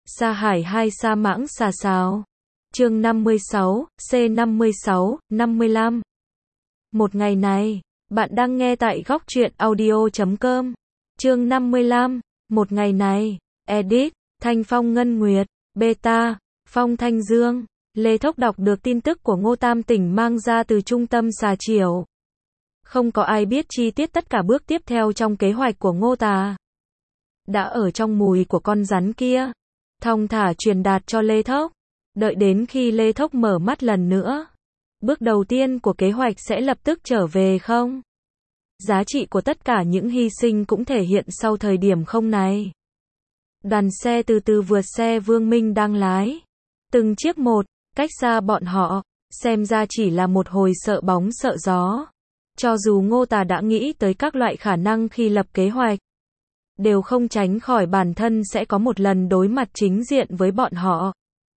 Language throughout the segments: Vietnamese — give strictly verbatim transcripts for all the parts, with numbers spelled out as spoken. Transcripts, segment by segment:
Sa Hải hai Sa Mãng Xà Xào. Chương năm mươi sáu, C năm mươi sáu, năm mươi lăm. Một ngày này, bạn đang nghe tại góc truyện audio chấm com. Chương năm mươi lăm, một ngày này, edit, Thanh Phong Ngân Nguyệt, beta, Phong Thanh Dương. Lê Thốc đọc được tin tức của Ngô Tam Tỉnh mang ra từ trung tâm Xà Chiểu. Không có ai biết chi tiết tất cả bước tiếp theo trong kế hoạch của Ngô Tà. Đã ở trong mùi của con rắn kia, thong thả truyền đạt cho Lê Thốc. Đợi đến khi Lê Thốc mở mắt lần nữa, bước đầu tiên của kế hoạch sẽ lập tức trở về không? Giá trị của tất cả những hy sinh cũng thể hiện sau thời điểm không này. Đoàn xe từ từ vượt xe Vương Minh đang lái. Từng chiếc một, cách xa bọn họ, xem ra chỉ là một hồi sợ bóng sợ gió. Cho dù Ngô Tà đã nghĩ tới các loại khả năng khi lập kế hoạch, đều không tránh khỏi bản thân sẽ có một lần đối mặt chính diện với bọn họ.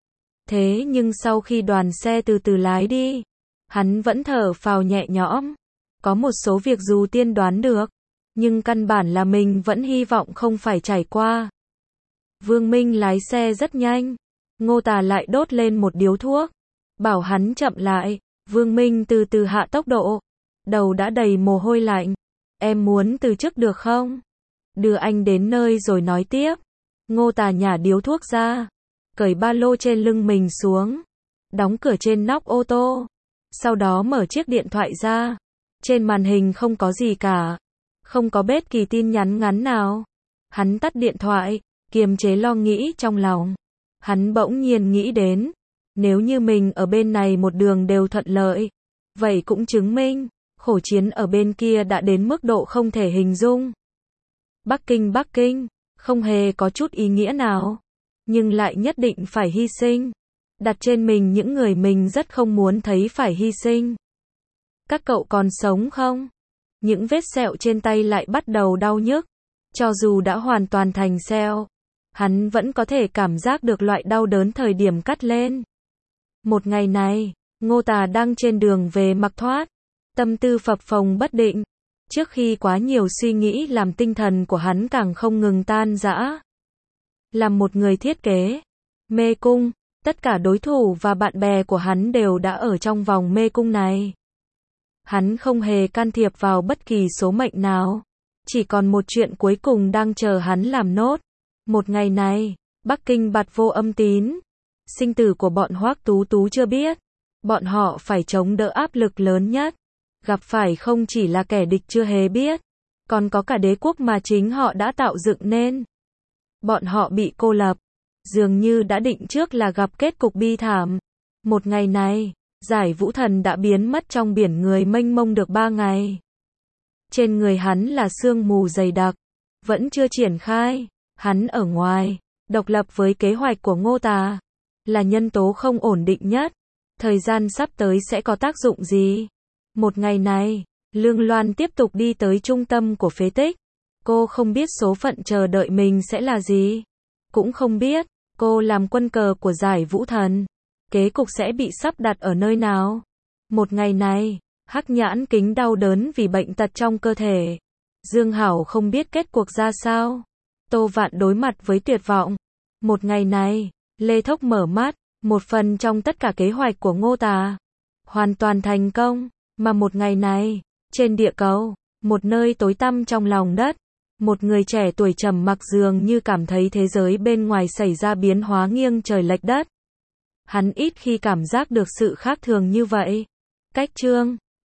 Thế nhưng sau khi đoàn xe từ từ lái đi, hắn vẫn thở phào nhẹ nhõm. Có một số việc dù tiên đoán được, nhưng căn bản là mình vẫn hy vọng không phải trải qua. Vương Minh lái xe rất nhanh. Ngô Tà lại đốt lên một điếu thuốc, bảo hắn chậm lại. Vương Minh từ từ hạ tốc độ, đầu đã đầy mồ hôi lạnh. Em muốn từ chức được không? Đưa anh đến nơi rồi nói tiếp. Ngô Tà nhả điếu thuốc ra, cởi ba lô trên lưng mình xuống, đóng cửa trên nóc ô tô, sau đó mở chiếc điện thoại ra. Trên màn hình không có gì cả, không có bất kỳ tin nhắn ngắn nào. Hắn tắt điện thoại, kiềm chế lo nghĩ trong lòng. Hắn bỗng nhiên nghĩ đến, nếu như mình ở bên này một đường đều thuận lợi, vậy cũng chứng minh, khổ chiến ở bên kia đã đến mức độ không thể hình dung. Bắc Kinh Bắc Kinh, không hề có chút ý nghĩa nào, nhưng lại nhất định phải hy sinh, đặt trên mình những người mình rất không muốn thấy phải hy sinh. Các cậu còn sống không? Những vết sẹo trên tay lại bắt đầu đau nhức. Cho dù đã hoàn toàn thành sẹo, hắn vẫn có thể cảm giác được loại đau đớn thời điểm cắt lên. Một ngày này, Ngô Tà đang trên đường về Mặc Thoát, tâm tư phập phồng bất định. Trước khi quá nhiều suy nghĩ làm tinh thần của hắn càng không ngừng tan rã. Làm một người thiết kế mê cung, tất cả đối thủ và bạn bè của hắn đều đã ở trong vòng mê cung này. Hắn không hề can thiệp vào bất kỳ số mệnh nào. Chỉ còn một chuyện cuối cùng đang chờ hắn làm nốt. Một ngày này, Bắc Kinh bạt vô âm tín. Sinh tử của bọn Hoắc Tú Tú chưa biết. Bọn họ phải chống đỡ áp lực lớn nhất. Gặp phải không chỉ là kẻ địch chưa hề biết, còn có cả đế quốc mà chính họ đã tạo dựng nên. Bọn họ bị cô lập, dường như đã định trước là gặp kết cục bi thảm. Một ngày này, Giải Vũ Thần đã biến mất trong biển người mênh mông được ba ngày. Trên người hắn là sương mù dày đặc, vẫn chưa triển khai. Hắn ở ngoài, độc lập với kế hoạch của Ngô Tà, là nhân tố không ổn định nhất. Thời gian sắp tới sẽ có tác dụng gì? Một ngày này, Lương Loan tiếp tục đi tới trung tâm của phế tích. Cô không biết số phận chờ đợi mình sẽ là gì. Cũng không biết, cô làm quân cờ của Giải Vũ Thần, kế cục sẽ bị sắp đặt ở nơi nào. Một ngày này, Hắc Nhãn Kính đau đớn vì bệnh tật trong cơ thể. Dương Hảo không biết kết cuộc ra sao. Tô Vạn đối mặt với tuyệt vọng. Một ngày này, Lê Thốc mở mắt, một phần trong tất cả kế hoạch của Ngô Tà hoàn toàn thành công. Mà một ngày này, trên địa cầu, một nơi tối tăm trong lòng đất, một người trẻ tuổi trầm mặc dường như cảm thấy thế giới bên ngoài xảy ra biến hóa nghiêng trời lệch đất. Hắn ít khi cảm giác được sự khác thường như vậy. Cách chương